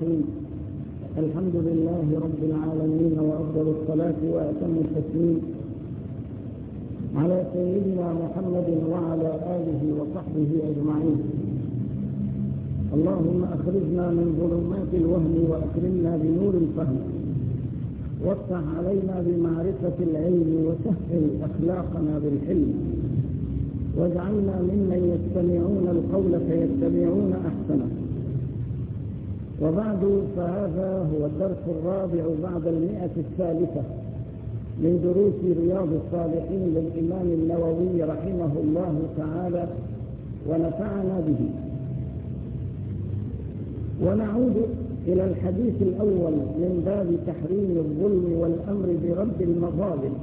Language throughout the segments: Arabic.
الرحيم. الحمد لله رب العالمين، وأفضل الصلاة وأتم التسليم على سيدنا محمد وعلى آله وصحبه أجمعين. اللهم أخرجنا من ظلمات الوهم وأكرمنا بنور الفهم، وافتح علينا بمعرفة العلم، وسهل أخلاقنا بالحلم، واجعلنا ممن يستمعون القول فيتبعون أحسنه. وبعد، فهذا هو الدرس الرابع بعد 100 من دروس رياض الصالحين للإمام النووي رحمه الله تعالى ونفعنا به. ونعود إلى الحديث الأول من باب تحريم الظلم والأمر برد المظالم.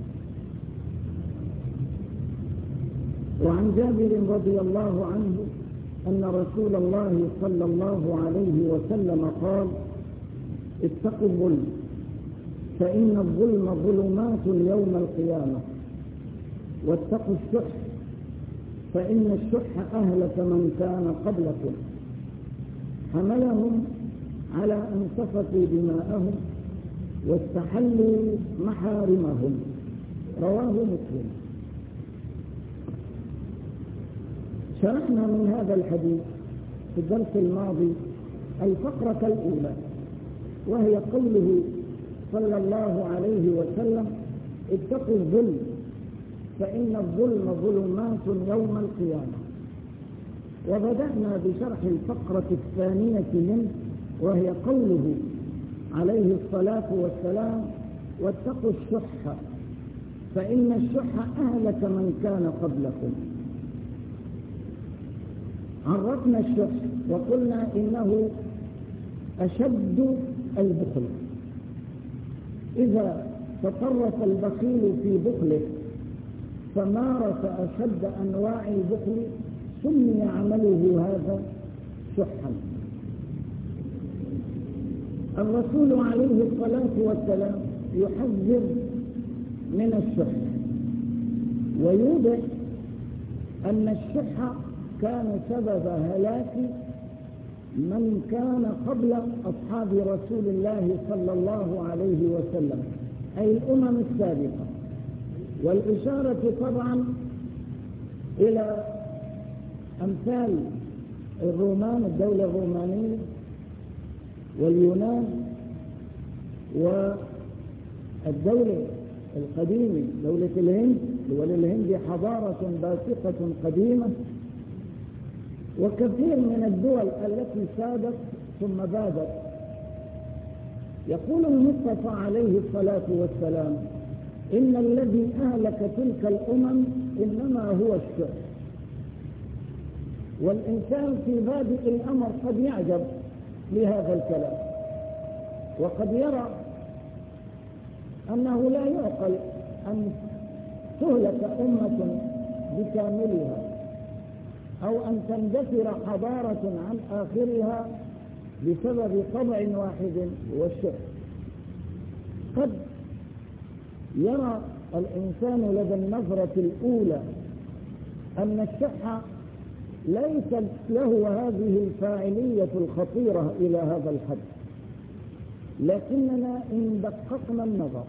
وعن جابر رضي الله عنه أن رسول الله صلى الله عليه وسلم قال: اتقوا الظلم، فإن الظلم ظلمات يوم القيامة، واتقوا الشح، فإن الشح أهلك من كان قبلكم، حملهم على أن سفكوا دماءهم واستحلوا محارمهم. رواه مسلم. شرحنا من هذا الحديث في الدرس الماضي الفقرة الأولى، وهي قوله صلى الله عليه وسلم: اتقوا الظلم، فإن الظلم ظلمات يوم القيامة. وبدأنا بشرح الفقرة الثانية منه، وهي قوله عليه الصلاة والسلام: واتقوا الشح، فإن الشح أهلك من كان قبلكم. عرفنا الشح وقلنا إنه أشد البخل. إذا تطرف البخيل في بخله فمارس أشد أنواع البخل سمي عمله هذا شحا. الرسول عليه الصلاة والسلام يحذر من الشح، ويوضح أن الشح كان سبب هلاك من كان قبل أصحاب رسول الله صلى الله عليه وسلم، أي الأمم السابقة. والإشارة طبعا إلى أمثال الرومان، الدولة الرومانية، واليونان، والدولة القديمة دولة الهند. وللهند حضارة باسقة قديمة، وكثير من الدول التي سادت ثم بادت. يقول المصطفى عليه الصلاة والسلام: إن الذي أهلك تلك الأمم إنما هو الشح. والإنسان في بادئ الأمر قد يعجب لهذا الكلام، وقد يرى أنه لا يعقل أن تهلك أمة بكاملها، أو أن تندثر حضارة عن آخرها بسبب طبع واحد والشح. قد يرى الإنسان لدى النظرة الأولى أن الشح ليس له هذه الفاعلية الخطيرة إلى هذا الحد، لكننا إن دققنا النظر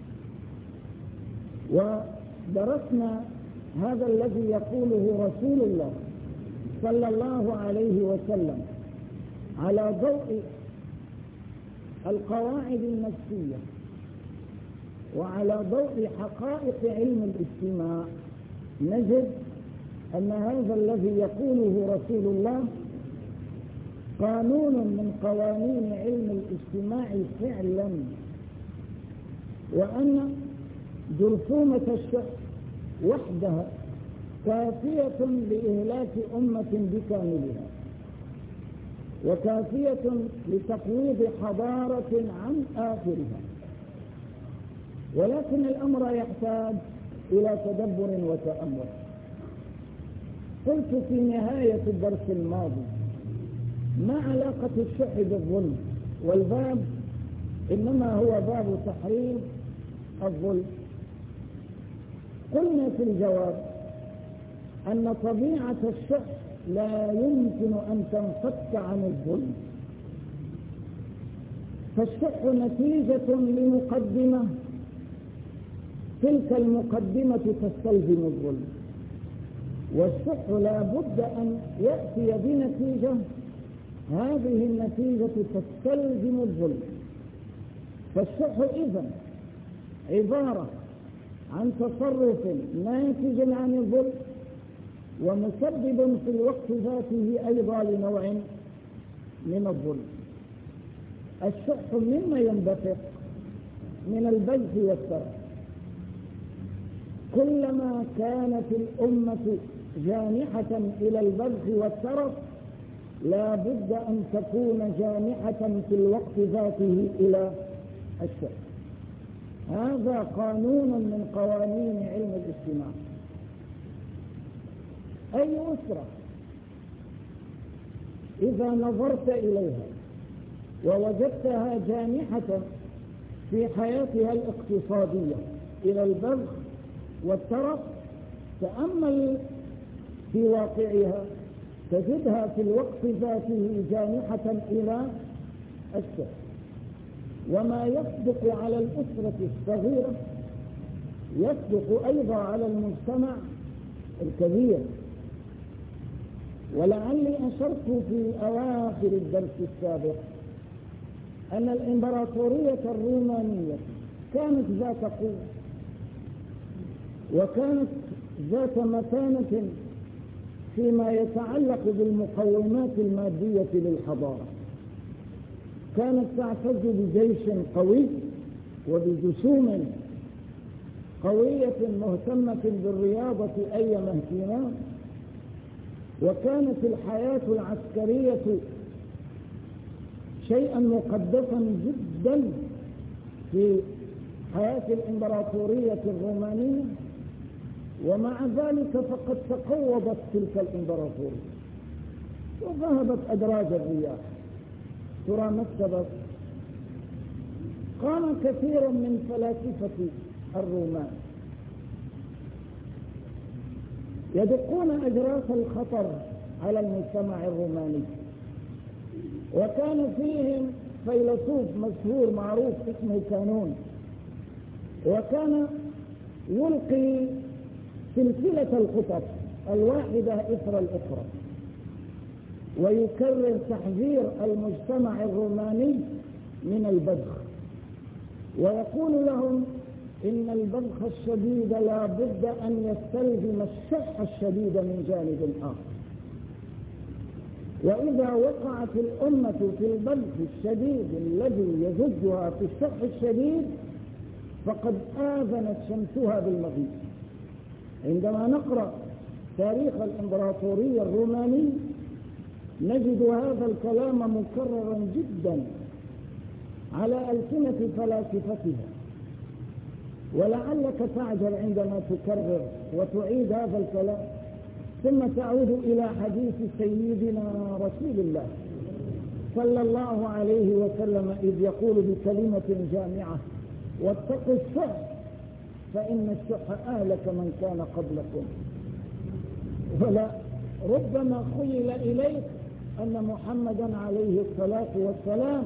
ودرسنا هذا الذي يقوله رسول الله صلى الله عليه وسلم على ضوء القواعد النفسية وعلى ضوء حقائق علم الاجتماع، نجد أن هذا الذي يقوله رسول الله قانون من قوانين علم الاجتماع فعلا، وأن جرثومة الشح وحدها كافية لإهلاك أمة بكاملها، وكافية لتقويض حضارة عن آخرها. ولكن الأمر يحتاج إلى تدبر وتأمل. قلت في نهاية الدرس الماضي: ما علاقة الشح بالظلم؟ والباب إنما هو باب تحريم الظلم. قلنا في الجواب أن طبيعة الشح لا يمكن أن تنفك عن الظلم، فالشح نتيجة لمقدمة، تلك المقدمة تستلزم الظلم، والشح لا بد أن يأتي بنتيجة، هذه النتيجة تستلزم الظلم. فالشح إذن عبارة عن تصرف ناتج عن الظلم ومسبب في الوقت ذاته أيضا لنوع من الظلم. الشح مما ينبثق من البذخ والسرف. كلما كانت الأمة جانحة إلى البذخ والسرف لا بد أن تكون جانحة في الوقت ذاته إلى الشح. هذا قانون من قوانين علم الاجتماع. أي أسرة إذا نظرت إليها ووجدتها جانحة في حياتها الاقتصادية إلى البذخ والترف، تأمل في واقعها تجدها في الوقت ذاته جانحة إلى الشح. وما يصدق على الأسرة الصغيرة يصدق أيضا على المجتمع الكبير. ولعلي أشرت في أواخر الدرس السابق أن الإمبراطورية الرومانية كانت ذات قوة وكانت ذات متانة فيما يتعلق بالمقومات المادية للحضارة. كانت تعتز بجيش قوي وبجسوم قوية مهتمة بالرياضة أيما اهتمام، وكانت الحياة العسكرية شيئا مقدسا جدا في حياة الإمبراطورية الرومانية. ومع ذلك فقد تقوضت تلك الإمبراطورية وذهبت أدراج الرياح. ترى ما السبب؟ قام كثير من فلاسفة الرومان يدقون أجراس الخطر على المجتمع الروماني، وكان فيهم فيلسوف مشهور معروف اسمه كانون، وكان يلقي سلسلة الخطط الواحدة إثر الأخرى ويكرر تحذير المجتمع الروماني من البذخ، ويقول لهم إن البذخ الشديد لا بد أن يستلزم الشح الشديد من جانب آخر. وإذا وقعت الأمة في البذخ الشديد الذي يزجها في الشح الشديد فقد آذنت شمسها بالمغيب. عندما نقرأ تاريخ الإمبراطورية الروماني نجد هذا الكلام مكررا جدا على ألسنة فلاسفتها، ولعلك تعجل عندما تكرر وتعيد هذا الكلام ثم تعود إلى حديث سيدنا رسول الله صلى الله عليه وسلم إذ يقول بكلمة جامعة: واتقوا الشح فإن الشح أهلك من كان قبلكم. ولا ربما خيل إليك أن محمدا عليه الصلاة والسلام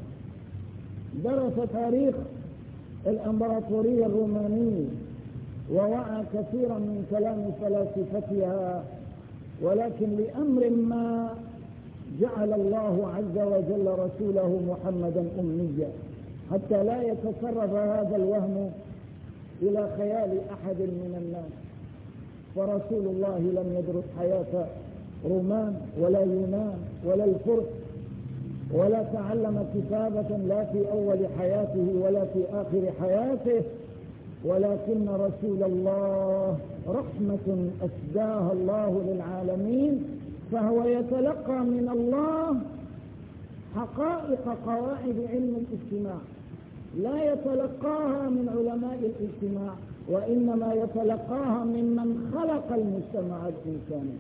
درس تاريخ الإمبراطورية الرومانية ووعى كثيرا من كلام فلاسفتها، ولكن لأمر ما جعل الله عز وجل رسوله محمدا أميا حتى لا يتسرب هذا الوهم إلى خيال أحد من الناس. فرسول الله لم يدرس حياة رومان ولا يونان ولا الفرس، ولا تعلم كتابة لا في أول حياته ولا في آخر حياته، ولكن رسول الله رحمة أسداها الله للعالمين، فهو يتلقى من الله حقائق قواعد علم الاجتماع، لا يتلقاها من علماء الاجتماع، وإنما يتلقاها ممن خلق المجتمع الإنساني،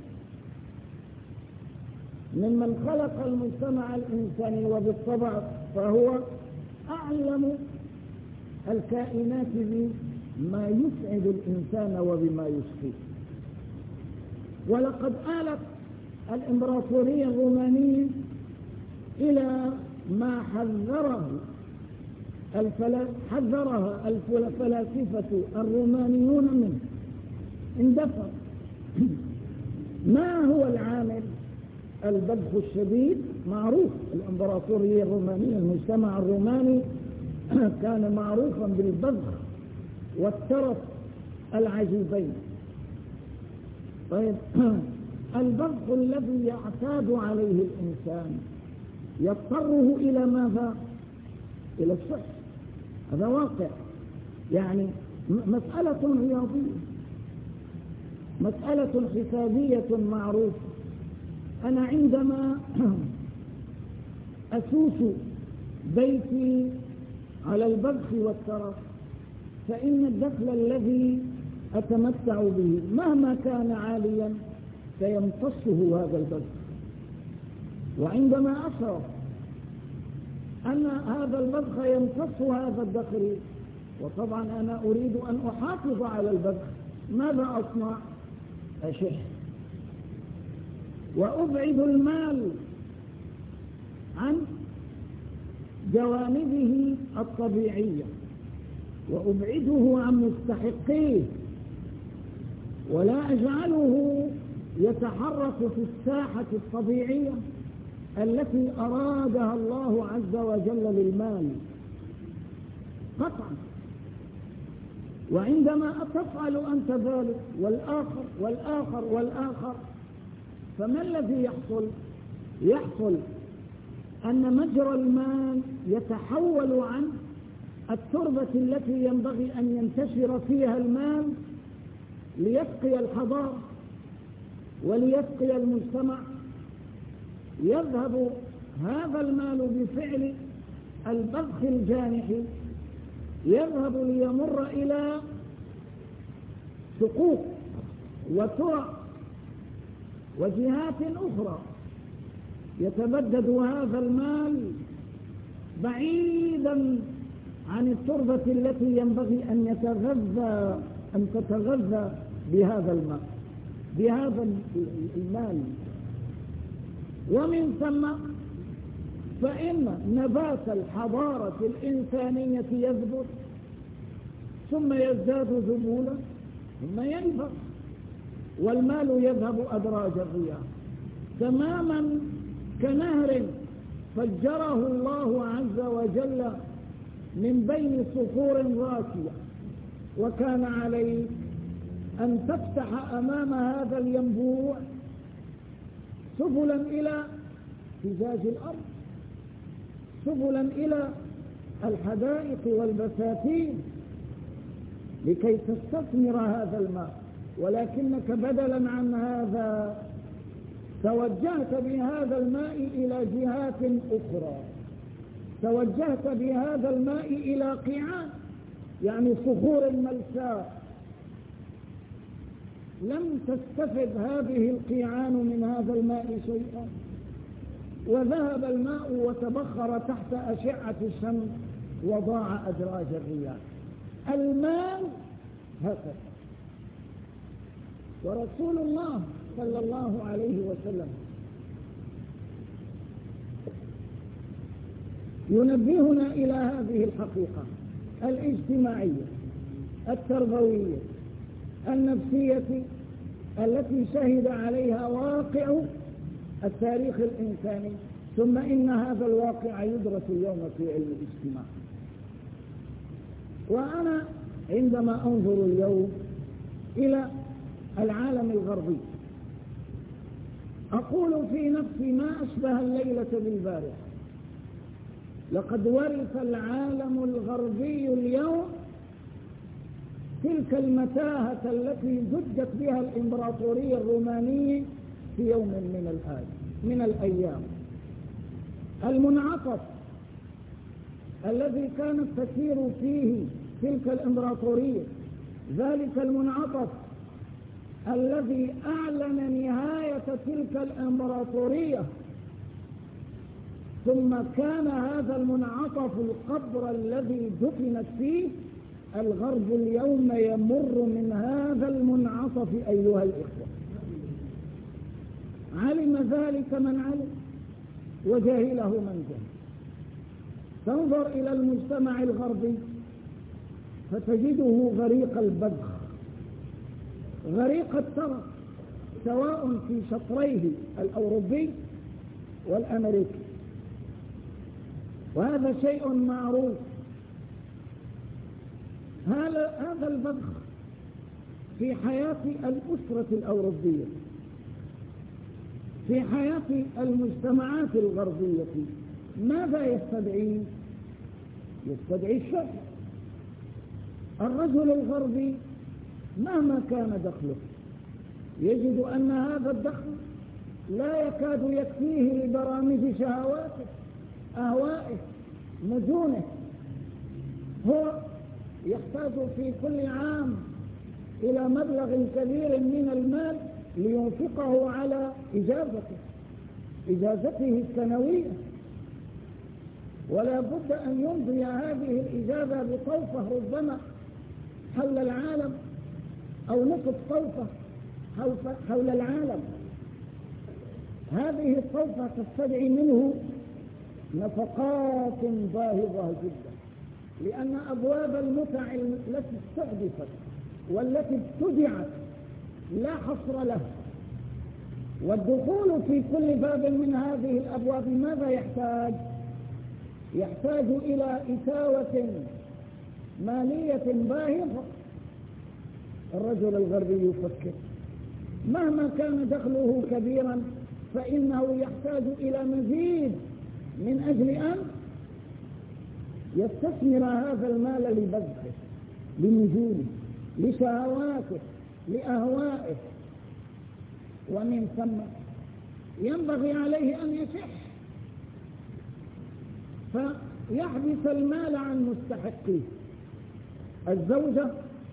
ممن خلق المجتمع الإنساني، وبالطبع فهو أعلم الكائنات بما يسعد الإنسان وبما يشقيه. ولقد آلت الإمبراطورية الرومانية إلى ما حذره حذرها الفلاسفة الرومانيون منه، اندفع. ما هو العامل؟ البذخ الشديد معروف. الإمبراطورية الرومانية، المجتمع الروماني كان معروفا بالبذخ والترف العجيبين. طيب، البذخ الذي يعتاد عليه الإنسان يضطره إلى ماذا؟ إلى الصح. هذا واقع، يعني مسألة رياضية، مسألة حسابية معروفة. أنا عندما أسوس بيتي على البذخ والترف، فإن الدخل الذي أتمتع به مهما كان عاليا سيمتصه هذا البذخ. وعندما أشعر أن هذا البذخ يمتص هذا الدخل، وطبعا أنا أريد أن أحافظ على البذخ، ماذا أصنع؟ أشح وأبعد المال عن جوانبه الطبيعية، وأبعده عن مستحقيه، ولا أجعله يتحرك في الساحة الطبيعية التي أرادها الله عز وجل للمال قطعا. وعندما تفعل أنت ذلك والآخر والآخر والآخر، فما الذي يحصل؟ يحصل أن مجرى المال يتحول عن التربة التي ينبغي أن ينتشر فيها المال ليسقي الحضارة وليسقي المجتمع. يذهب هذا المال بفعل البذخ الجانح، يذهب ليمر إلى سقوط وترع وجهات أخرى. يتبدد هذا المال بعيدا عن التربة التي ينبغي أن تتغذى بهذا الماء، بهذا المال. ومن ثم فإن نبات الحضارة الإنسانية يثبت، ثم يزداد ذبولا، ثم ينفق، والمال يذهب أدراج الرياح، تماما كنهر فجره الله عز وجل من بين صخور راسية، وكان عليه أن تفتح أمام هذا الينبوع سبلا إلى فجاج الأرض، سبلا إلى الحدائق والبساتين لكي تستثمر هذا الماء. ولكنك بدلا عن هذا توجهت بهذا الماء إلى جهات أخرى، توجهت بهذا الماء إلى قيعان، يعني صخور ملساء. لم تستفد هذه القيعان من هذا الماء شيئا، وذهب الماء وتبخر تحت أشعة الشمس وضاع أدراج الرياح. المال هكذا. ورسول الله صلى الله عليه وسلم ينبهنا إلى هذه الحقيقة الاجتماعية التربوية النفسية التي شهد عليها واقع التاريخ الإنساني، ثم إن هذا الواقع يدرس اليوم في علم الاجتماع. وأنا عندما أنظر اليوم إلى العالم الغربي أقول في نفسي ما أشبه الليلة بالبارحة. لقد ورث العالم الغربي اليوم تلك المتاهة التي زجت بها الإمبراطورية الرومانية في يوم من الأيام. المنعطف الذي كانت تسير فيه تلك الإمبراطورية، ذلك المنعطف الذي أعلن نهاية تلك الإمبراطورية، ثم كان هذا المنعطف القبر الذي دفنت فيه. الغرب اليوم يمر من هذا المنعطف أيها الإخوة. علم ذلك من علم وجهله من جهل. تنظر إلى المجتمع الغربي فتجده غريق البذخ، غريق الترف، سواء في شطريه الأوروبي والأمريكي، وهذا شيء معروف. هذا البذخ في حياة الأسرة الأوروبية، في حياة المجتمعات الغربية، ماذا يستدعي؟ يستدعي الشر. الرجل الغربي مهما كان دخله يجد أن هذا الدخل لا يكاد يكفيه لبرامج شهواته، أهوائه، مجونه. هو يحتاج في كل عام إلى مبلغ كبير من المال لينفقه على إجازته السنوية، ولا بد أن يمضي هذه الإجازة بطوفة ربما حول العالم أو نصف طوفة حول العالم. هذه الطوفة تستدعي منه نفقات باهظة جدا، لأن أبواب المتع التي استحدثت والتي ابتدعت لا حصر لها، والدخول في كل باب من هذه الأبواب ماذا يحتاج؟ يحتاج إلى إتاوة مالية باهظة. الرجل الغربي يفكر مهما كان دخله كبيرا فإنه يحتاج إلى مزيد من أجل أن يستثمر هذا المال لبذخه، لنجومه، لشهواته، لأهوائه، ومن ثم ينبغي عليه أن يشح فيحبس المال عن مستحقيه. الزوجة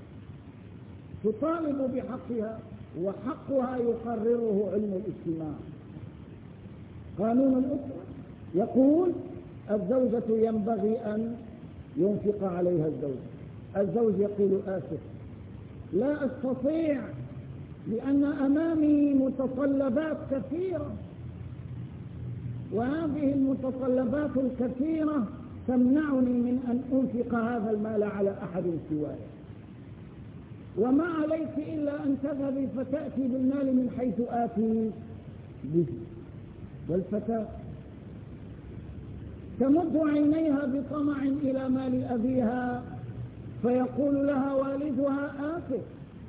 تطالب بحقها، وحقها يقرره علم الاجتماع. قانون الأسرة يقول الزوجة ينبغي أن ينفق عليها الزوج يقول آسف لا أستطيع لأن أمامي متطلبات كثيرة، وهذه المتطلبات الكثيرة تمنعني من أن أنفق هذا المال على أحد سواي، وما عليك إلا أن تذهبي فتأتي بالمال من حيث آتي به. والفتاة تمد عينيها بطمع إلى مال أبيها فيقول لها والدها آسف،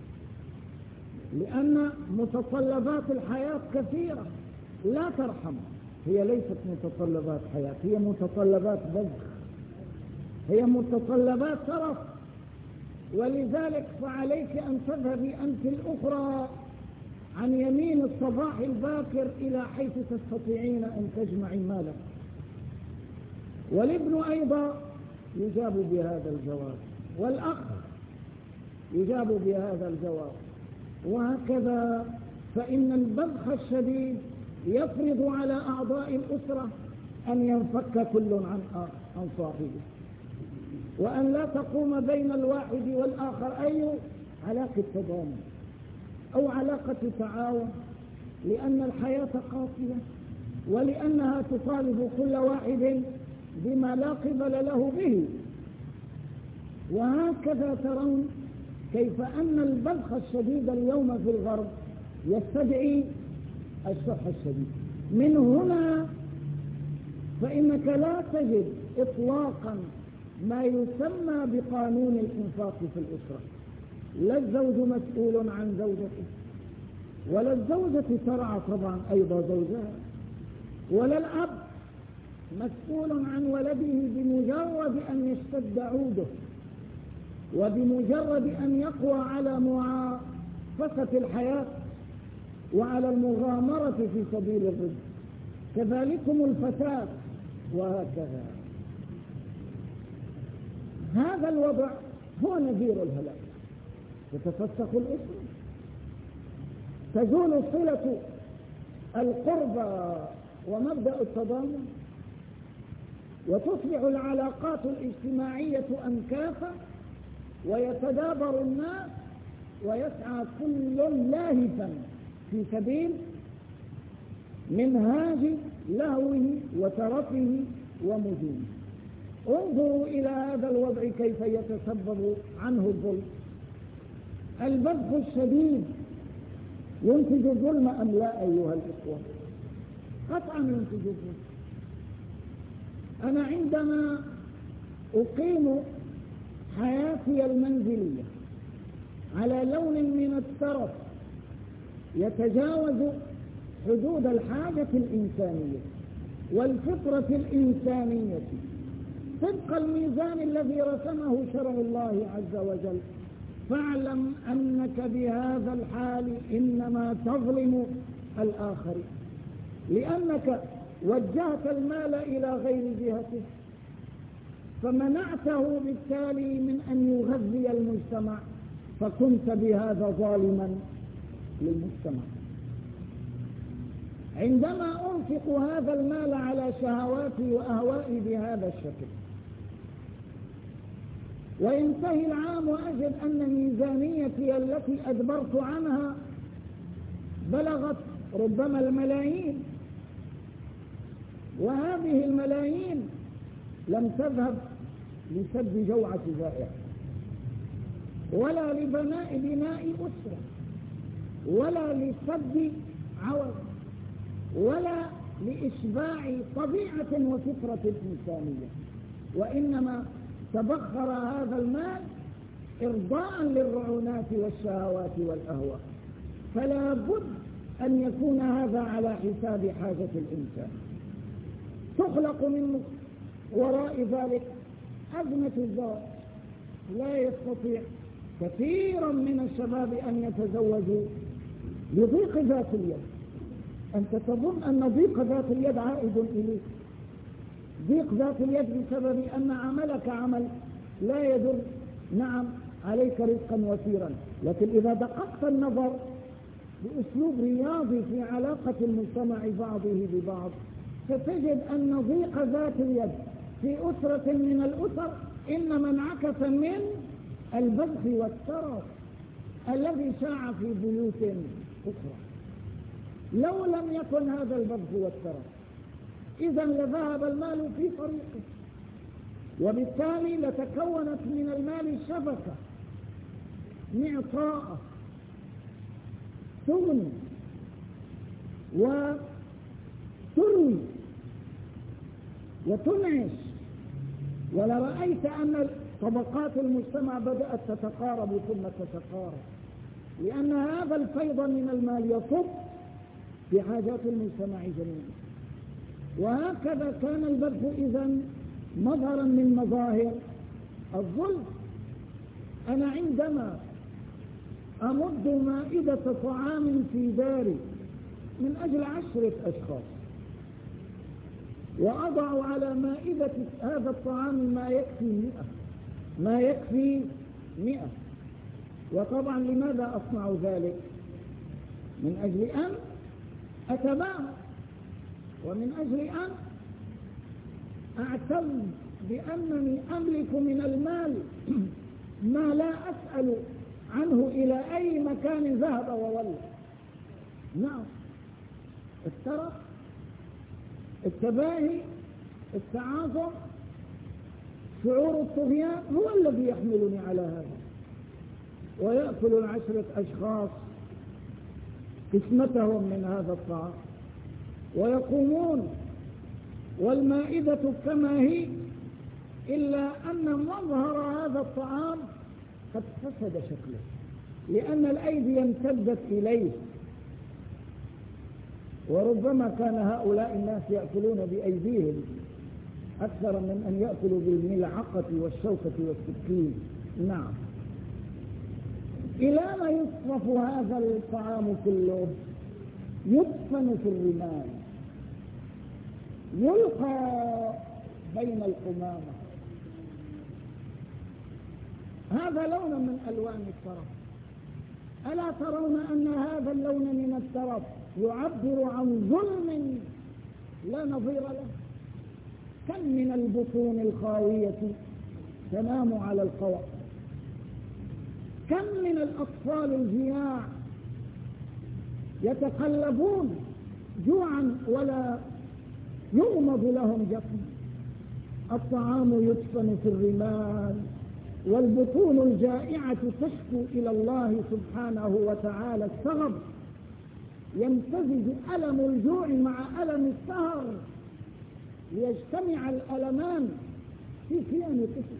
لأن متطلبات الحياة كثيرة لا ترحم. هي ليست متطلبات حياة، هي متطلبات بذخ، هي متطلبات ترف. ولذلك فعليك أن تذهبي أنت الأخرى عن يمين الصباح الباكر إلى حيث تستطيعين أن تجمعي مالا. والابن أيضا يجاب بهذا الجواب، والأخ يجاب بهذا الجواب، وهكذا. فإن البذخ الشديد يفرض على أعضاء الأسرة أن ينفك كل عن صاحبه، وأن لا تقوم بين الواحد والآخر أي علاقة تضامن أو علاقة تعاون، لأن الحياة قاسية، ولأنها تطالب كل واحد بما لا قبل له به. وهكذا ترون كيف أن البذخ الشديد اليوم في الغرب يستدعي الشح الشديد. من هنا فإنك لا تجد إطلاقا ما يسمى بقانون الإنفاق في الأسرة. لا الزوج مسؤول عن زوجته، ولا الزوجة ترعى طبعا أيضا زوجها، ولا الأب مسؤول عن ولده بمجرد أن يشتد عوده وبمجرد أن يقوى على معافسة الحياة وعلى المغامرة في سبيل الرزق. كذلكم الفتاة، وهكذا. هذا الوضع هو نذير الهلاك. تتفسخ الأسرة، تزول صلة القربى ومبدأ التضامن، وتصبح العلاقات الاجتماعية أنكافة، ويتدابر الناس ويسعى كل لاهفا في سبيل منهاج لهوه وترفه ومجونه. انظروا إلى هذا الوضع كيف يتسبب عنه الظلم. البذخ الشديد ينتج الظلم أم لا أيها الإخوة؟ قطعا ينتج الظلم. أنا عندما أقيم حياتي المنزلية على لون من الترف يتجاوز حدود الحاجة الإنسانية والفطرة الإنسانية طبق الميزان الذي رسمه شرع الله عز وجل، فاعلم أنك بهذا الحال إنما تظلم الآخر، لأنك وجهت المال إلى غير جهته فمنعته بالتالي من أن يغذي المجتمع، فكنت بهذا ظالما للمجتمع. عندما أنفق هذا المال على شهواتي وأهوائي بهذا الشكل وينتهي العام وأجد أن ميزانيتي التي أدبرت عنها بلغت ربما الملايين، وهذه الملايين لم تذهب لسد جوعة جائع ولا لبناء أسرة ولا لسد عوز ولا لإشباع طبيعة وفطرة الإنسانية، وإنما تبخر هذا المال إرضاء للرعونات والشهوات والأهواء. فلا بد أن يكون هذا على حساب حاجة الإنسان. تخلق من وراء ذلك أزمة الزواج، لا يستطيع كثيرا من الشباب أن يتزوجوا لضيق ذات اليد. أنت تظن أن ضيق ذات اليد عائد إليك، ضيق ذات اليد بسبب أن عملك عمل لا يدر نعم عليك رزقا وفيرا، لكن إذا دققت النظر بأسلوب رياضي في علاقة المجتمع بعضه ببعض ستجد أن ضيق ذات اليد في أسرة من الأسر إنما انعكس من البذخ والترف الذي شاع في بيوت أخرى. لو لم يكن هذا البذخ والترف إذا لذهب المال في طريقه، وبالتالي لتكونت من المال شبكة معطاءة تغني وتروي وتنعش، ولرأيت أن طبقات المجتمع بدأت تتقارب ثم تتقارب، لأن هذا الفيض من المال يصب في حاجات المجتمع جميعا. وهكذا كان البذخ إذن مظهرا من مظاهر الظلم. أنا عندما أمد مائدة طعام في داري من أجل 10 أشخاص وأضع على مائدة هذا الطعام ما يكفي 100، وطبعا لماذا أصنع ذلك؟ من أجل أن أتباهى، ومن أجل أن أعتز بأنني أملك من المال ما لا أسأل عنه إلى أي مكان ذهب وولى. نعم، الترف، التباهي، التعاظم، شعور الطغيان هو الذي يحملني على هذا. ويأكل 10 أشخاص قسمتهم من هذا الطعام ويقومون والمائدة كما هي، إلا أن مظهر هذا الطعام قد فسد شكله لأن الأيدي امتدت إليه، وربما كان هؤلاء الناس يأكلون بأيديهم أكثر من أن يأكلوا بالملعقة والشوكة والسكين. نعم، إلى ما يصرف هذا الطعام كله؟ يدفن في الرمال، يلقى بين القمامة. هذا لون من ألوان الترف. ألا ترون أن هذا اللون من الترف يعبر عن ظلم لا نظير له؟ كم من البطون الخاوية تنام على القوى، كم من الأطفال الجياع يتقلبون جوعا ولا يغمض لهم جفن. الطعام يدفن في الرمال، والبطون الجائعة تشكو إلى الله سبحانه وتعالى السغب، يمتزج ألم الجوع مع ألم السهر ليجتمع الألمان في كيان طفل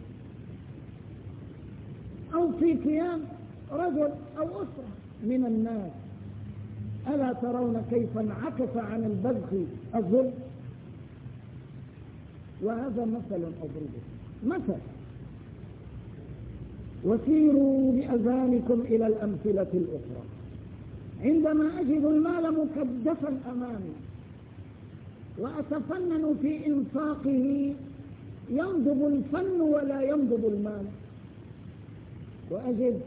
أو في كيان رجل أو أسرة من الناس. ألا ترون كيف انعكس عن البذخ الظلم؟ وهذا مثل أضربه مثل. وسيروا بأذانكم إلى الأمثلة الأخرى. عندما أجد المال مكدسا أمامي وأتفنن في إنفاقه ينضب الفن ولا ينضب المال، وأجد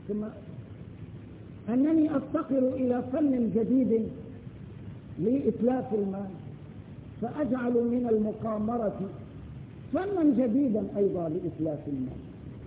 أنني أفتقر إلى فن جديد لإتلاف المال، فأجعل من المقامرة فنا جديدا أيضا لإتلاف المال،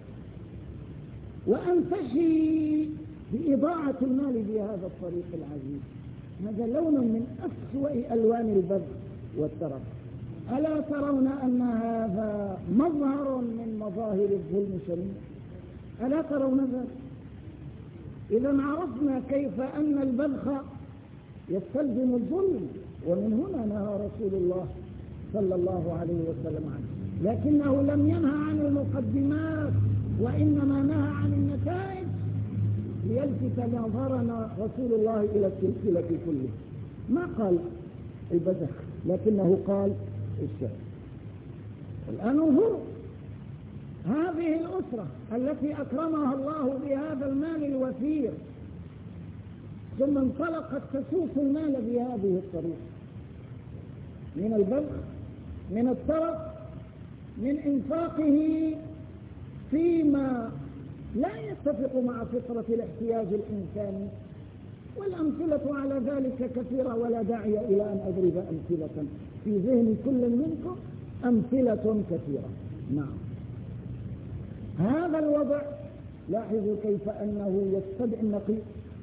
وأنتشي بإضاعة المال بهذا الطريق العجيب. هذا لون من أسوأ ألوان البذخ والترف. ألا ترون أن هذا مظهر من مظاهر الظلم شنيع؟ ألا ترون ذلك؟ إذا عرفنا كيف أن البذخ يستلزم الظلم، ومن هنا نهى رسول الله صلى الله عليه وسلم عنه، لكنه لم ينهى عن المقدمات وإنما نهى عن النتائج ليلفت نظرنا رسول الله إلى السلسلة كلها. ما قال البذخ لكنه قال الشهر. الآن انظروا هذه الأسرة التي أكرمها الله بهذا المال الوفير، ثم انطلقت تسوق المال بهذه الطريقة من البذخ، من الترف، من إنفاقه فيما لا يتفق مع فطرة الاحتياج الإنساني. والأمثلة على ذلك كثيرة، ولا داعي إلى أن أضرب أمثلة، في ذهن كل منكم أمثلة كثيرة. نعم، هذا الوضع لاحظوا كيف أنه يستدعي النقيض.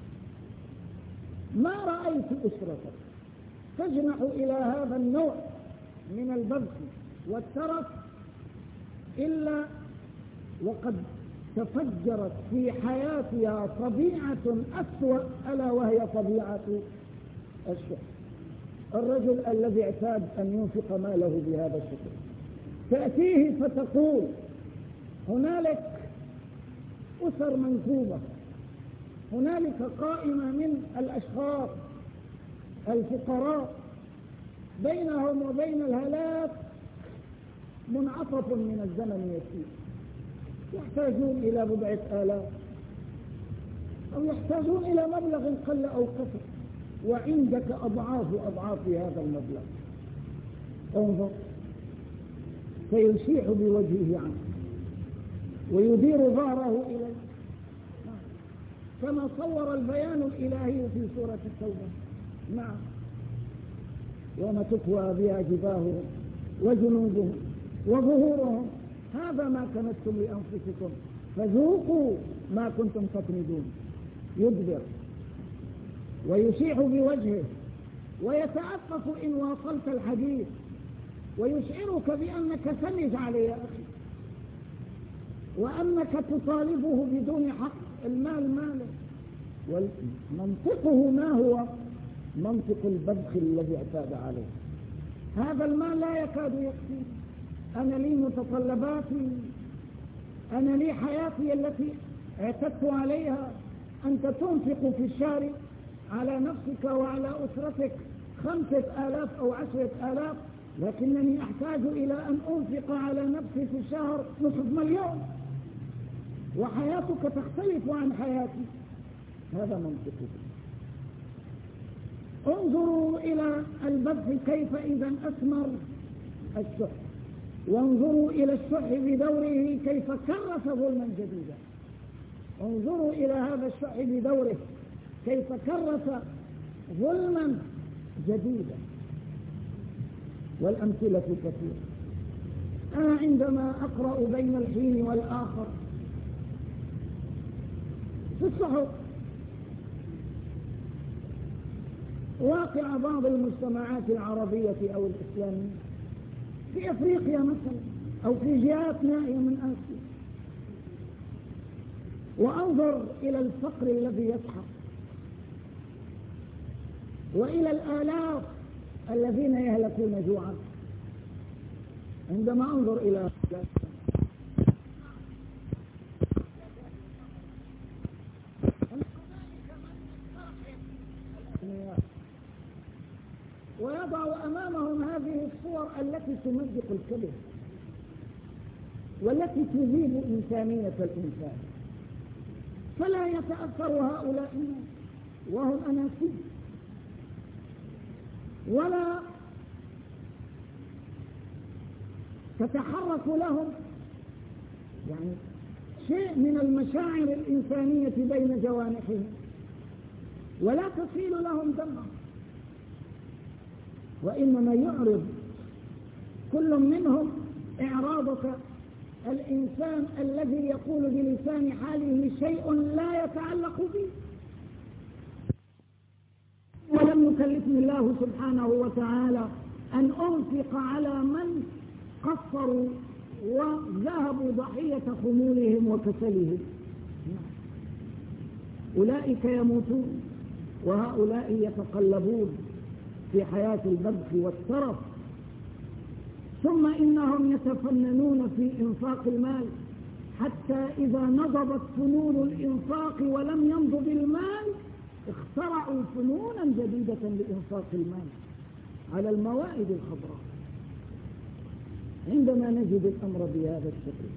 ما رأيت أسرة تجنح إلى هذا النوع من البذخ والترف إلا وقد تفجرت في حياتها طبيعة أسوأ، ألا وهي طبيعة الشح. الرجل الذي اعتاد أن ينفق ماله بهذا الشكل تأتيه فتقول هنالك أسر منكوبة، هنالك قائمة من الأشخاص الفقراء بينهم وبين الهلاك منعطف من الزمن يسير، يحتاجون إلى 4,000 أو يحتاجون إلى مبلغ قل أو كثر، وعندك أضعاف هذا المبلغ. انظر، فيشيح بوجهه عنه ويدير ظهره إليه، كما صور البيان الإلهي في سورة التوبة. نعم، يوم تكوى بها جباههم وجنوبهم وظهورهم هذا ما كنتم لأنفسكم فذوقوا ما كنتم تكنزون. يدبر ويشيح بوجهه ويتعفف إن واصلت الحديث، ويشعرك بأنك سنج عليه يا أخي، وأنك تطالبه بدون حق. المال ماله، ومنطقه ما هو منطق البذخ الذي اعتاد عليه. هذا المال لا يكاد يكفي، أنا لي متطلباتي، أنا لي حياتي التي اعتدت عليها. أنت تنفق في الشهر على نفسك وعلى أسرتك 5,000 أو 10,000، لكنني أحتاج إلى أن أنفق على نفسي في الشهر 500,000، وحياتك تختلف عن حياتي. هذا منطقه. انظروا إلى البذخ كيف إذا أثمر الشح، وانظروا إلى الشح بدوره كيف كرس ظلما جديدا. انظروا إلى هذا الشح بدوره كيف كرس ظلما جديدا. والأمثلة كثيرة. أنا عندما أقرأ بين الحين والآخر في الصحف واقع بعض المجتمعات العربية أو الإسلامية في أفريقيا مثلا، أو في جهات نائية من آسيا، وأنظر إلى الفقر الذي يسحق، وإلى الآلاف الذين يهلكون جوعا. عندما أنظر إلى ويضع أمامهم هذه الصور التي تمزق الكبد والتي تذيب إنسانية الإنسان، فلا يتأثر هؤلاء الناس وهم أناسيب، ولا تتحرك لهم يعني شيء من المشاعر الإنسانية بين جوانحهم، ولا تسيل لهم دمهم، وإنما يعرض كل منهم إعراضك الإنسان الذي يقول بلسان حاله شيء لا يتعلق به. ولم يكلفني الله سبحانه وتعالى أن أنفق على من قصروا وذهبوا ضحية خمولهم وكسلهم. أولئك يموتون وهؤلاء يتقلبون في حياة البذخ والترف، ثم إنهم يتفننون في إنفاق المال، حتى إذا نضبت فنون الإنفاق ولم ينضب المال اخترعوا فنونا جديدة لإنفاق المال على الموائد الخضراء. عندما نجد الأمر بهذا الشكل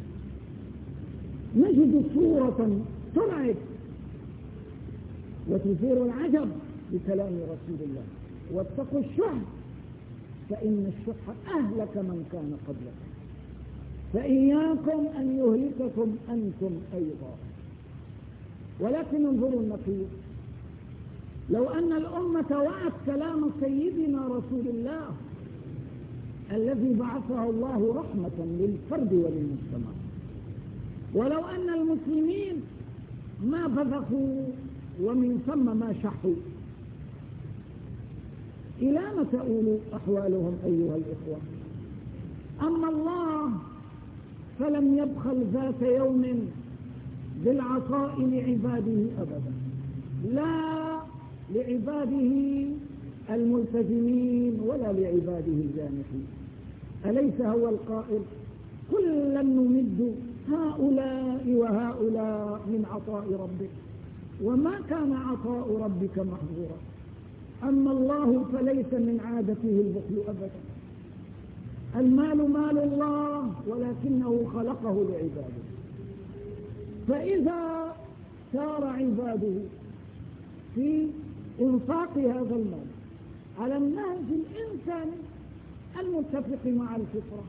نجد صورة ترعب وتثير العجب بكلام رسول الله: واتقوا الشح فإن الشح أهلك من كان قبلكم فإياكم أن يهلككم أنتم أيضا. ولكن انظروا النقيض: لو أن الأمة وعت كلام سيدنا رسول الله الذي بعثه الله رحمة للفرد وللمجتمع، ولو أن المسلمين ما بذخوا ومن ثم ما شحوا، إلى ما تؤول أحوالهم أيها الإخوة؟ أما الله فلم يبخل ذات يوم بالعطاء لعباده أبدا، لا لعباده الملتزمين ولا لعباده الجانحين. أليس هو القائل: كلا نمد هؤلاء وهؤلاء من عطاء ربك وما كان عطاء ربك محظورا. أما الله فليس من عادته البخل أبدا، المال مال الله ولكنه خلقه لعباده، فإذا سار عباده في إنفاق هذا المال على النهج الإنساني المتفق مع الفطرة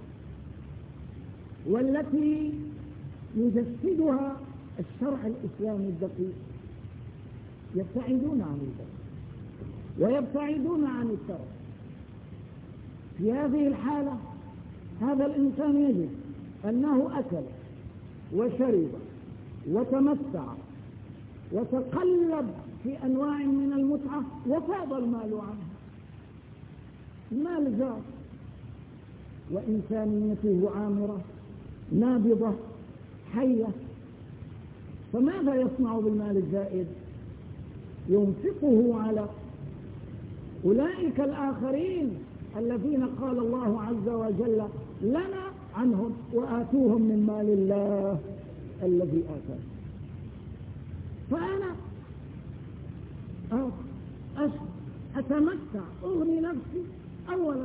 والتي يجسدها الشرع الإسلامي الدقيق، يبتعدون عن البخل ويبتعدون عن الترف. في هذه الحالة هذا الإنسان يجد أنه أكل وشرب وتمتع وتقلب في أنواع من المتعة وفاض المال عنه، المال زاد وإنسانيته عامرة نابضة حية، فماذا يصنع بالمال الزائد؟ ينفقه على أولئك الآخرين الذين قال الله عز وجل لنا عنهم: وآتوهم من مال الله الذي آتاهم. فأنا أتمتع، أغني نفسي أولا،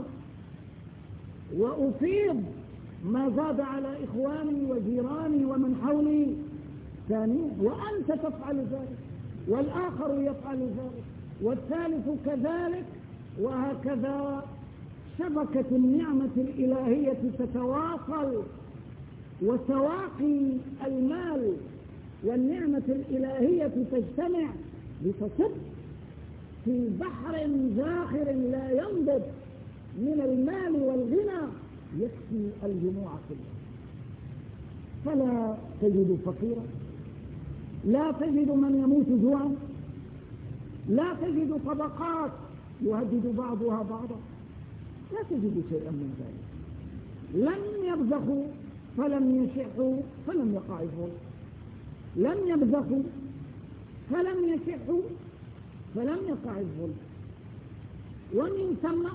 وأفيض ما زاد على إخواني وجيراني ومن حولي ثانيا، وأنت تفعل ذلك والآخر يفعل ذلك والثالث كذلك، وهكذا شبكة النعمة الإلهية تتواصل، وسواقي المال والنعمة الإلهية تجتمع لتصب في بحر زاخر لا ينضب من المال والغنى يكفي الجموع كلها. فلا تجد فقيرا، لا تجد من يموت جوعا، لا تجد طبقات يهدد بعضها بعضا، لا تجد شيئا من ذلك. لم يبذخوا فلم يشحوا فلم يقع الظلم، لم يبذخوا فلم يشحوا فلم يقع الظلم. ومن ثم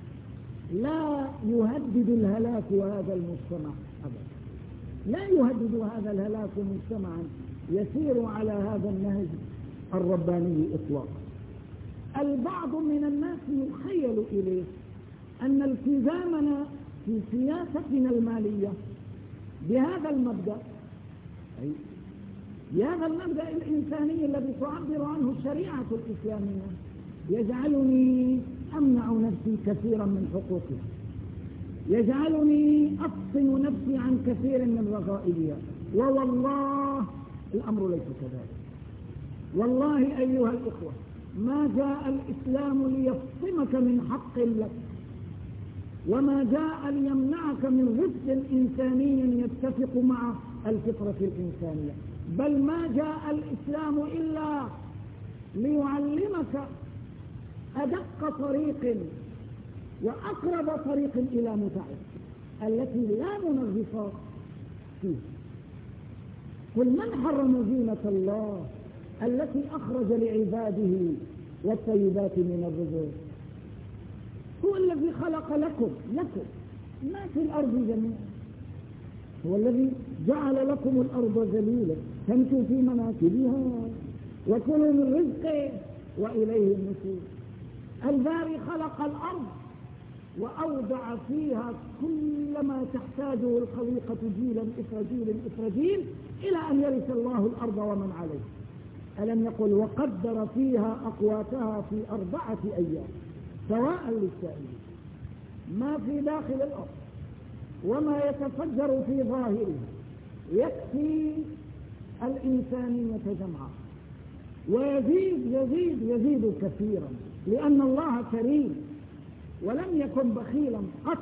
لا يهدد الهلاك هذا المجتمع أبدا، لا يهدد هذا الهلاك مجتمعا يسير على هذا النهج الرباني إطلاقا. البعض من الناس يخيل إليه أن التزامنا في سياستنا المالية بهذا المبدأ، أي بهذا المبدأ الإنساني الذي تعبر عنه الشريعة الإسلامية، يجعلني أمنع نفسي كثيرا من حقوقها، يجعلني أفصل نفسي عن كثير من رغائبها. ووالله الأمر ليس كذلك. والله أيها الإخوة، ما جاء الإسلام ليفصمك من حق لك، وما جاء ليمنعك من رزق إنساني يتفق مع الفطرة الإنسانية، بل ما جاء الإسلام إلا ليعلمك أدق طريق وأقرب طريق إلى متعة التي لا منغص فيه. قل من حرم زينة الله التي أخرج لعباده والطيبات من الرزق؟ هو الذي خلق لكم ما في الأرض جميعا، هو الذي جعل لكم الأرض ذليلا تمشوا في مناكبها وكلوا من رزقه وإليه النشور. الباري خلق الأرض وأودع فيها كل ما تحتاجه الخليقة جيلا إثر جيل إثر جيل إلى أن يرث الله الأرض ومن عليه. ألم يقل وقدر فيها أقواتها في 4 أيام سواء للسائلين؟ ما في داخل الأرض وما يتفجر في ظاهرها يكفي الإنسانية جمعا، ويزيد يزيد يزيد كثيرا، لأن الله كريم ولم يكن بخيلا قط،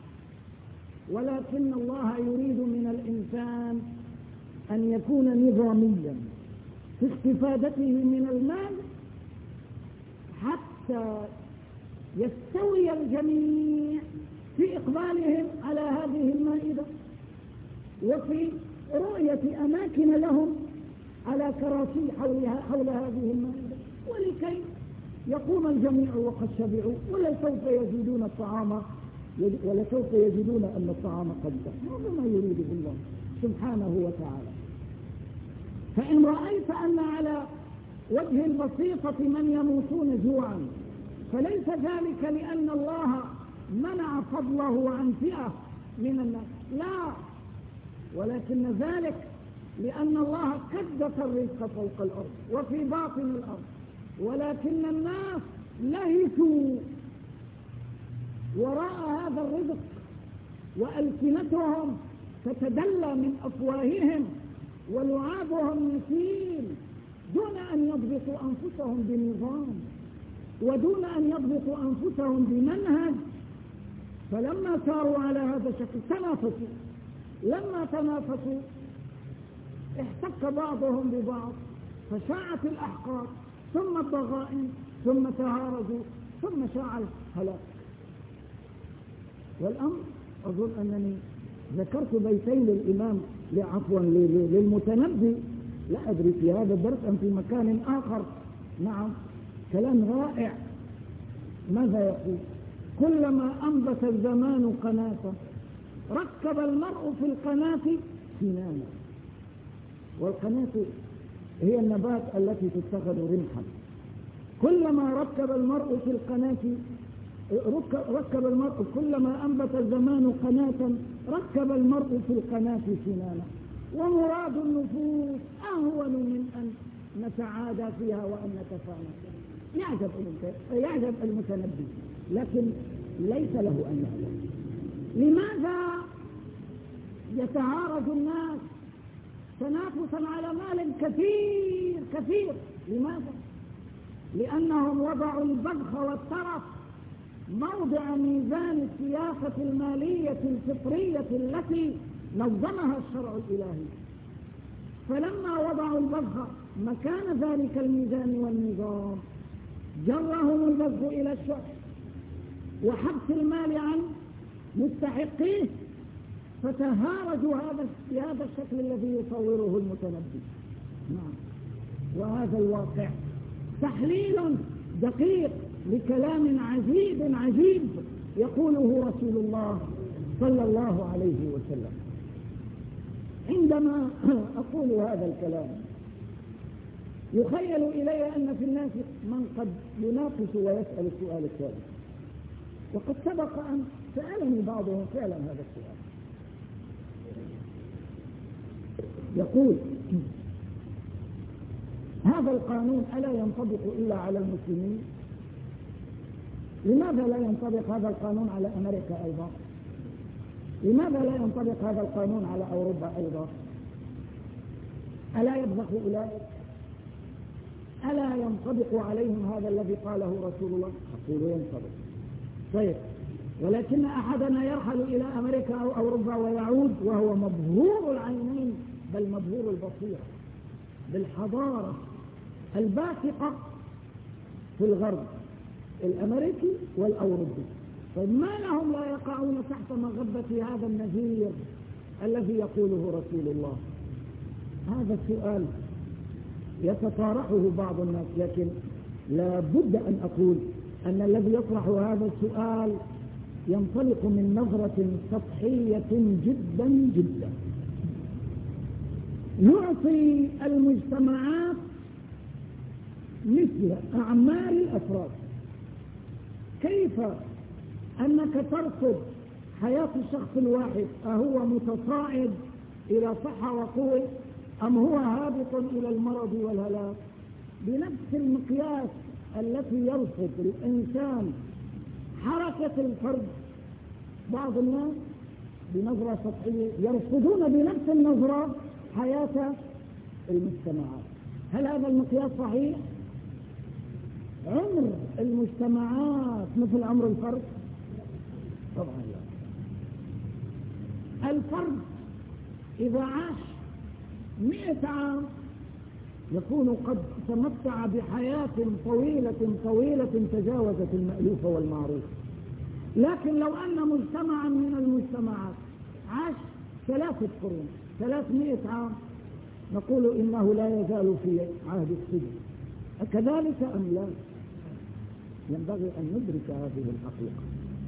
ولكن الله يريد من الإنسان أن يكون نظاميا في استفادته من المال حتى يستوي الجميع في إقبالهم على هذه المائدة وفي رؤية أماكن لهم على كراسي حول هذه المائدة، ولكي يقوم الجميع وقد شبعوا ولسوف يجدون الطعام ولسوف يجدون أن الطعام قد جاء. هذا ما يريده الله سبحانه وتعالى. فإن رأيت أن على وجه البسيطة من يموتون جوعا فليس ذلك لأن الله منع فضله عن فئة من الناس، لا، ولكن ذلك لأن الله كدس الرزق فوق الأرض وفي باطن الأرض، ولكن الناس لهثوا وراء هذا الرزق وألسنتهم تتدلى من أفواههم ولعابهم يسيل دون أن يضبطوا أنفسهم بنظام ودون أن يضبطوا أنفسهم بمنهج. فلما ساروا على هذا الشكل تنافسوا، لما تنافسوا احتك بعضهم ببعض فشاعت الأحقاد ثم الضغائن ثم تهارجوا ثم شاع الهلاك. والأمر أظن أنني ذكرت بيتين للإمام للمتنبي، لا أدري في هذا الدرس أم في مكان آخر. نعم، كلام رائع. ماذا يقول؟ كلما أنبت الزمان قناة ركب المرء في القناة سنانا. والقناة هي النبات التي تتخذ رمحا. كلما ركب المرء في القناة ركب المرء كلما أنبت الزمان قناة ركب المرء في القناة سنانا. ومراد النفوس أهون من أن نتعادى فيها وأن نتفانى. يعجب المتنبي، لكن ليس له أن يعلم. لماذا يتعارض الناس تنافسا على مال كثير؟ لماذا؟ لأنهم وضعوا البذخ والترف موضع ميزان السياسة المالية الفطرية التي نظمها الشرع الإلهي. فلما وضعوا البذخ مكان ذلك الميزان والنظام جرهم البذخ إلى الشح وحبس المال عن مستحقيه فتهارجوا بهذا الشكل الذي يصوره المتنبي. نعم. وهذا الواقع تحليل دقيق لكلام عجيب يقوله رسول الله صلى الله عليه وسلم. عندما أقول هذا الكلام يخيل إلي أن في الناس من قد يناقش ويسأل السؤال التالي، وقد سبق أن سألني بعضهم فعلا هذا السؤال. يقول: هذا القانون ألا ينطبق إلا على المسلمين؟ لماذا لا ينطبق هذا القانون على أمريكا أيضا؟ لماذا لا ينطبق هذا القانون على أوروبا أيضا؟ ألا يبغض أولئك؟ ألا ينطبق عليهم هذا الذي قاله رسول الله؟ أقول ينطبق. طيب، ولكن أحدنا يرحل إلى أمريكا أو أوروبا ويعود وهو مبهور العينين، بل مبهور البصيرة بالحضارة الباسقة في الغرب الأمريكي والأوروبي. طيب، ما لهم لا يقعون تحت مغبة هذا النذير الذي يقوله رسول الله؟ هذا السؤال يتطارحه بعض الناس، لكن لا بد أن أقول أن الذي يطرح هذا السؤال ينطلق من نظرة سطحية جدا جدا، يعطي المجتمعات مثل أعمال الأفراد. كيف أنك ترصد حياة الشخص الواحد، أهو متصاعد إلى صحة وقوة أم هو هابط إلى المرض والهلاك؟ بنفس المقياس التي يرصد الإنسان حركة الفرد، بعض الناس بنظرة سطحية يرصدون بنفس النظرة حياة المجتمعات. هل هذا المقياس صحيح؟ عمر المجتمعات مثل عمر الفرد؟ طبعا لا. الفرد إذا عاش 100 عام يكون قد تمتع بحياة طويلة تجاوزت المألوف والمعروف. لكن لو أن مجتمعا من المجتمعات عاش 3 قرون 300 عام نقول إنه لا يزال في عهد السجن. أكذلك أم لا؟ ينبغي أن ندرك هذه الحقيقة.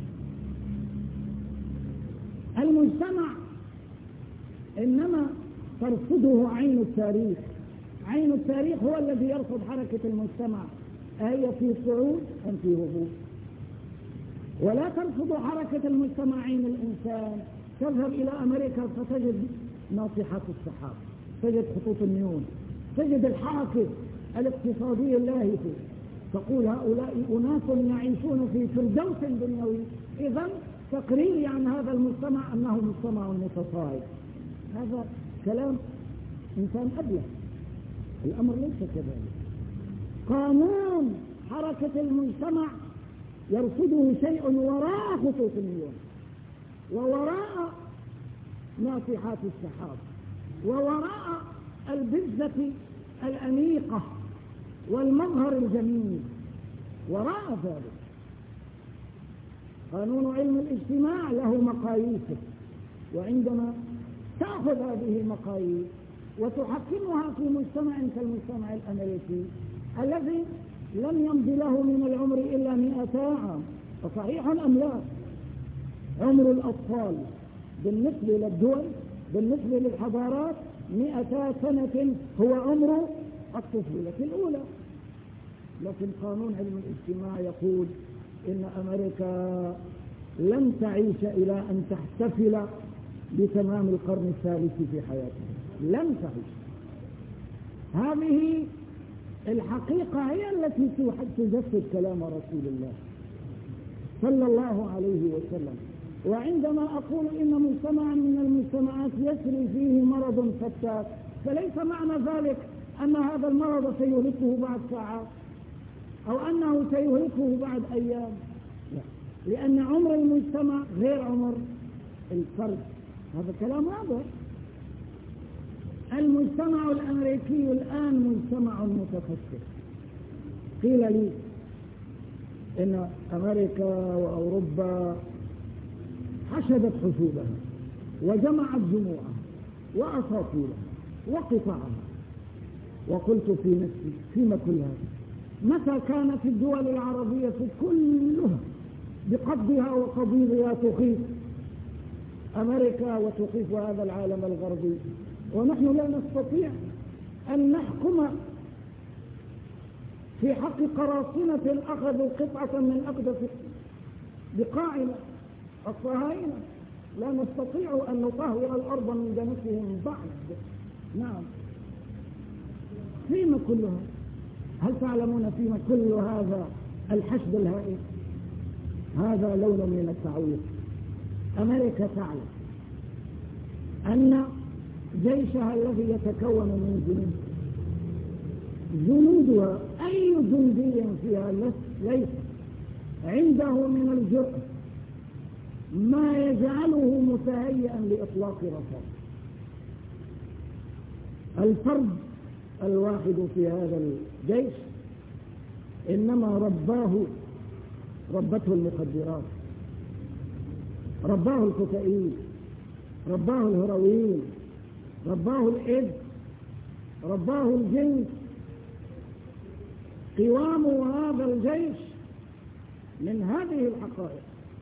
المجتمع إنما ترصده عين التاريخ. عين التاريخ هو الذي يرصد حركة المجتمع، أهي في صعود أم في هبوط. ولا ترصد حركة المجتمع عين الإنسان. تذهب إلى أمريكا فتجد ناطحات السحاب، تجد خطوط النيون، تجد الحركة الاقتصادية اللاهفة، تقول هؤلاء أناس يعيشون في فردوس دنيوي. إذن تقريري عن هذا المجتمع أنه مجتمع متصاعد. هذا كلام إنسان أبله. الأمر ليس كذلك. قانون حركة المجتمع يرصده شيء وراء خطوط النيون ووراء ناطحات السحاب ووراء البزة الأنيقة والمظهر الجميل. وراء ذلك قانون علم الاجتماع له مقاييسه، وعندما تأخذ هذه المقاييس وتحكمها في مجتمع كالمجتمع الأمريكي الذي لم يمض له من العمر إلا 200 عام، فصحيح أم لا؟ عمر الأطفال بالنسبة للدول بالنسبة للحضارات 200 سنة هو عمر الطفولة الأولى. لكن قانون علم الاجتماع يقول إن أمريكا لن تعيش إلى أن تحتفل بتمام القرن الثالث في حياتها، لن تعيش. هذه الحقيقة هي التي تجسد كلام رسول الله صلى الله عليه وسلم. وعندما أقول إن مجتمعا من المجتمعات يسري فيه مرض فتاك، فليس معنى ذلك أن هذا المرض سيهلكه بعد ساعات أو أنه سيهلكه بعد أيام، لا. لأن عمر المجتمع غير عمر الفرد. هذا كلام واضح. المجتمع الأمريكي الآن مجتمع متفكر. قيل لي إن أمريكا وأوروبا حشدت حشودها وجمعت جموعها وأساطيرها وقطعها. وقلت في نفسي فيما كل هذا؟ متى كانت الدول العربية كلها بقبضها وقبيضها تخيف أمريكا وتخيف هذا العالم الغربي، ونحن لا نستطيع أن نحكم في حق قراصنة أخذوا قطعة من أقدس بقاعنا الصهاينة. لا نستطيع أن نطهر الأرض من دنسهم بعد. نعم، فيما كلها؟ هل تعلمون فيما كل هذا الحشد الهائل؟ هذا لون من التعويض. أمريكا تعلم أن جيشها الذي يتكون من جنودها أي جندي فيها ليس عنده من الجرأة ما يجعله متهيئا لإطلاق رصاص. الفرد الواحد في هذا الجيش إنما ربته المخدرات، رباه الكوكايين، رباه الهيروين، رباه الإيدز، رباه الجنس. قوام هذا الجيش من هذه الحقائق.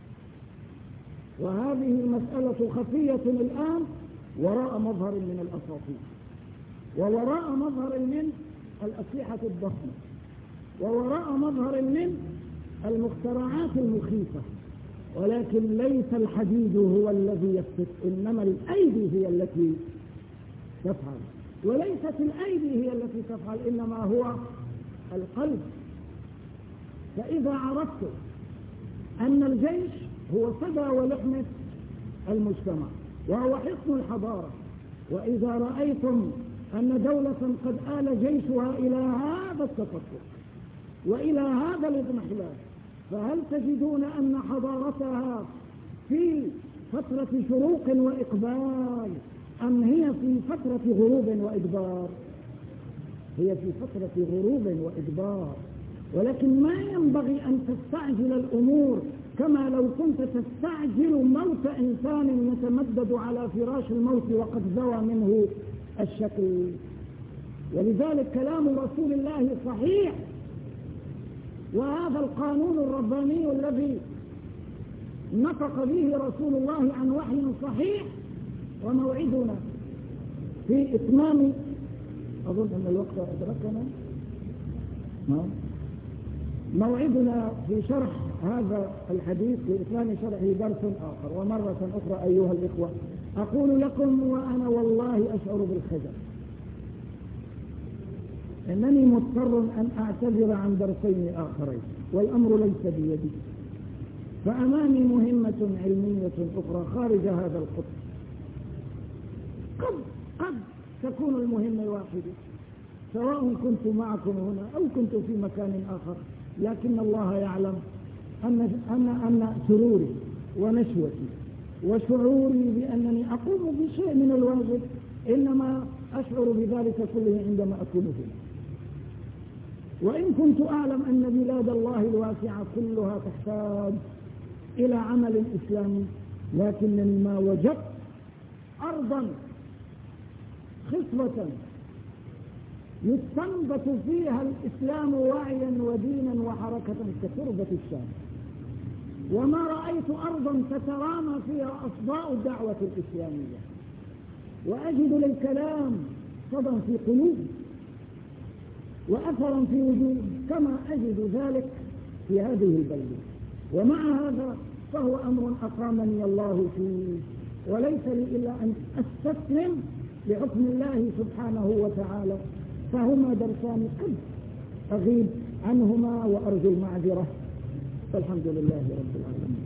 وهذه المسألة خفية الآن وراء مظهر من الأساطير، ووراء مظهر من الأسلحة الضخمة، ووراء مظهر من المخترعات المخيفة. ولكن ليس الحديد هو الذي يفتك، إنما الأيدي هي التي تفعل. وليست الأيدي هي التي تفعل، إنما هو القلب. فإذا عرفت أن الجيش هو صدى ولحمة المجتمع وهو حصن الحضارة، وإذا رأيتم أن دولة قد آل جيشها إلى هذا التفكك وإلى هذا الاضمحلال، فهل تجدون أن حضارتها في فترة شروق وإقبال أم هي في فترة غروب وإدبار؟ هي في فترة غروب وإدبار. ولكن ما ينبغي أن تستعجل الأمور كما لو كنت تستعجل موت إنسان يتمدد على فراش الموت وقد زوى منه الشكل. ولذلك كلام رسول الله صحيح، وهذا القانون الرباني الذي نطق به رسول الله عن وحي صحيح. وموعدنا في إتمام، أظن أن الوقت أدركنا، موعدنا في شرح هذا الحديث بإتمام شرحه درس آخر. ومرة أخرى أيها الإخوة أقول لكم وأنا والله أشعر بالخجل إنني مضطر أن أعتذر عن درسين آخرين، والأمر ليس بيدي، فأمامي مهمة علمية أخرى خارج هذا القطر. قد تكون المهمة واحدة سواء كنت معكم هنا أو كنت في مكان آخر، لكن الله يعلم أن سروري ونشوتي وشعوري بأنني أقوم بشيء من الواجب إنما أشعر بذلك كله عندما أكون هنا. وإن كنت أعلم أن بلاد الله الواسعة كلها تحتاج إلى عمل إسلامي، لكنني ما وجدت أرضا خصبة يستنبت فيها الإسلام وعيا ودينا وحركة كتربة الشام، وما رأيت أرضا تترامى فيها أصداء الدعوة الإسلامية وأجد للكلام صدى في قلوب وأثرا في وجود كما أجد ذلك في هذه البلدة. ومع هذا فهو أمر أقامني الله فيه، وليس لي إلا أن أستسلم لحكم الله سبحانه وتعالى. فهما درسان قد أغيب عنهما وأرجو المعذرة، والحمد لله رب العالمين.